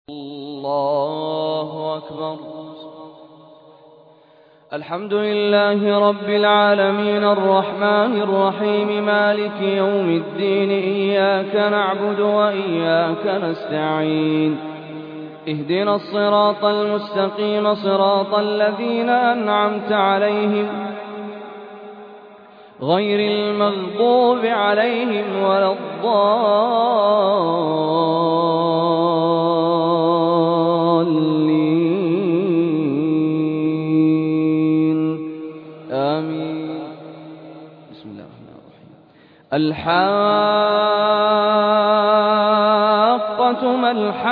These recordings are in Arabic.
الله أكبر. الحمد لله رب العالمين الرحمن الرحيم مالك يوم الدين إياك نعبد وإياك نستعين اهدنا الصراط المستقيم صراط الذين أنعمت عليهم غير المغضوب عليهم ولا الضالين آمين. بسم الله الرحمن الرحيم. الحاقة ما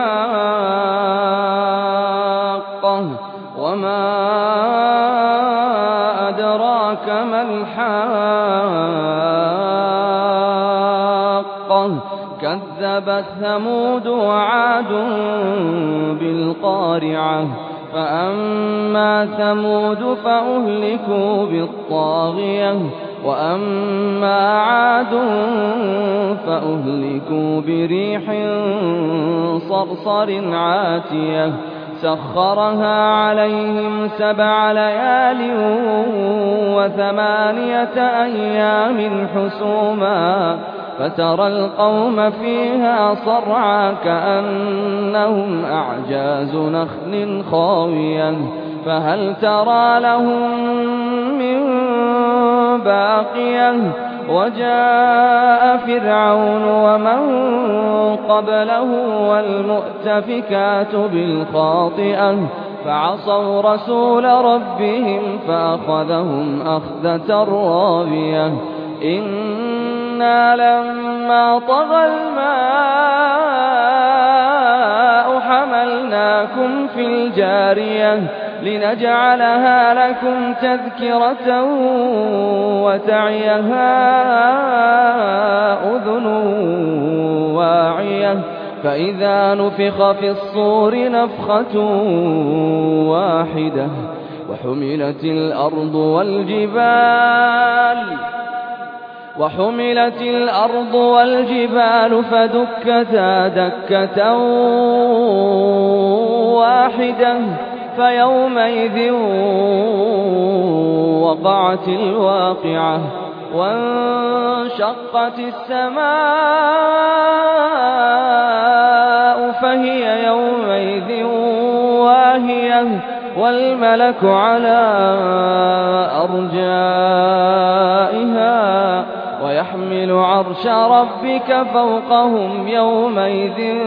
الحاقة وما أدراك ما الحاقة كذبت ثمود وعاد بالقارعة فأما ثمود فأهلكوا بالطاغية وأما عاد فأهلكوا بريح صرصر عاتية سخرها عليهم 7 ليال و8 أيام حسوما فترى القوم فيها صرعى كأنهم أعجاز نخل خاوية فهل ترى لهم من باقية وجاء فرعون ومن قبله والمؤتفكات بالخاطئة فعصوا رسول ربهم فأخذهم أخذة رابية إنا لما طغى الماء حملناكم في الجارية لنجعلها لكم تذكرة وتعيها أذن واعية فإذا نفخ في الصور نفخة واحدة وحملت الأرض والجبال فدكتا دكة واحدة فيومئذ وقعت الواقعة وانشقت السماء فهي يومئذ واهية والملك على أرجائها ويحمل عرش ربك فوقهم يومئذ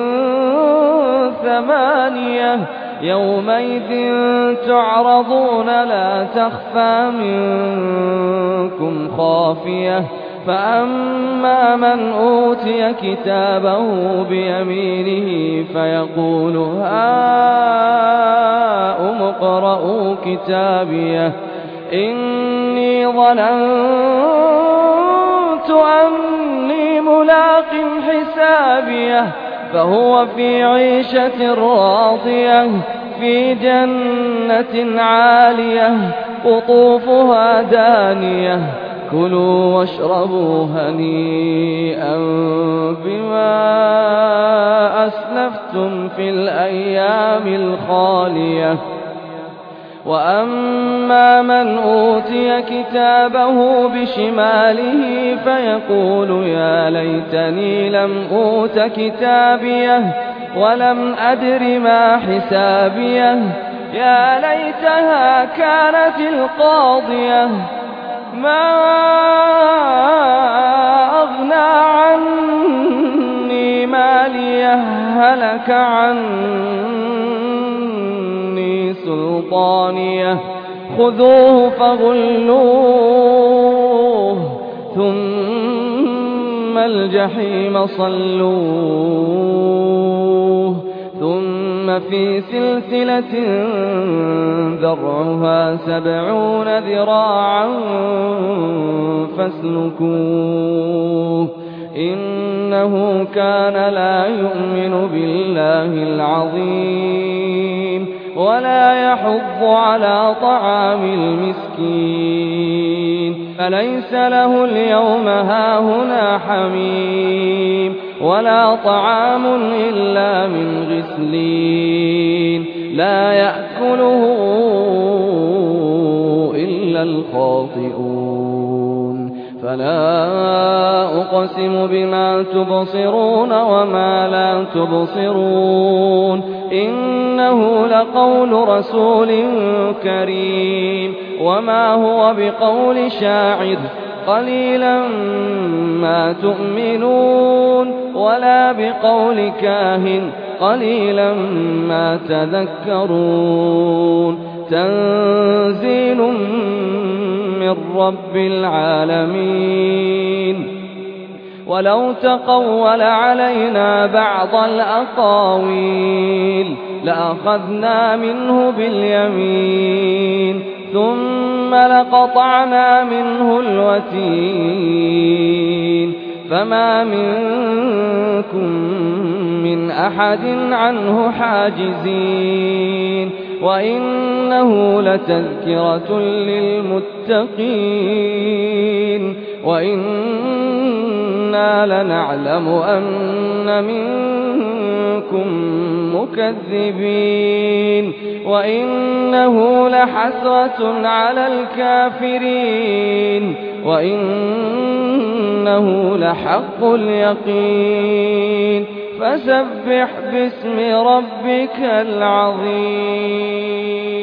8 يومئذ تعرضون لا تخفى منكم خافية فأما من أوتي كتابه بيمينه فيقول هاؤم اقرءوا كتابيه إني ظننت أني ملاق حسابيه فهو في عيشة راضية في جنة عالية قطوفها دانية كلوا واشربوا هنيئا بما أسلفتم في الأيام الخالية وأما من أوتي كتابه بشماله فيقول يا ليتني لم أوت كتابيه ولم أدر ما حسابيه يا ليتها كانت القاضية ما أغنى عني ماليه هلك عني سلطانيه خذوه فغلوه ثم الجحيم صلوه ثم في سلسلة ذرعها 70 ذراعا فاسلكوه إنه كان لا يؤمن بالله العظيم ولا يحض على طعام المسكين فليس له اليوم هاهنا حميم ولا طعام إلا من غسلين لا يأكله إلا الخاطئون فلا أقسم بما تبصرون وما لا تبصرون إنه لقول رسول كريم وما هو بقول شاعر قليلا ما تؤمنون ولا بقول كاهن قليلا ما تذكرون تنزيل من رب العالمين ولو تقول علينا بعض الأقاويل لأخذنا منه باليمين ثم لقطعنا منه الوتين فما منكم من أحد عنه حاجزين وإنه لتذكرة للمتقين وإنا لنعلم أن منكم مكذبين وإنه لحسرة على الكافرين وإنه لحق اليقين فسبح باسم ربك العظيم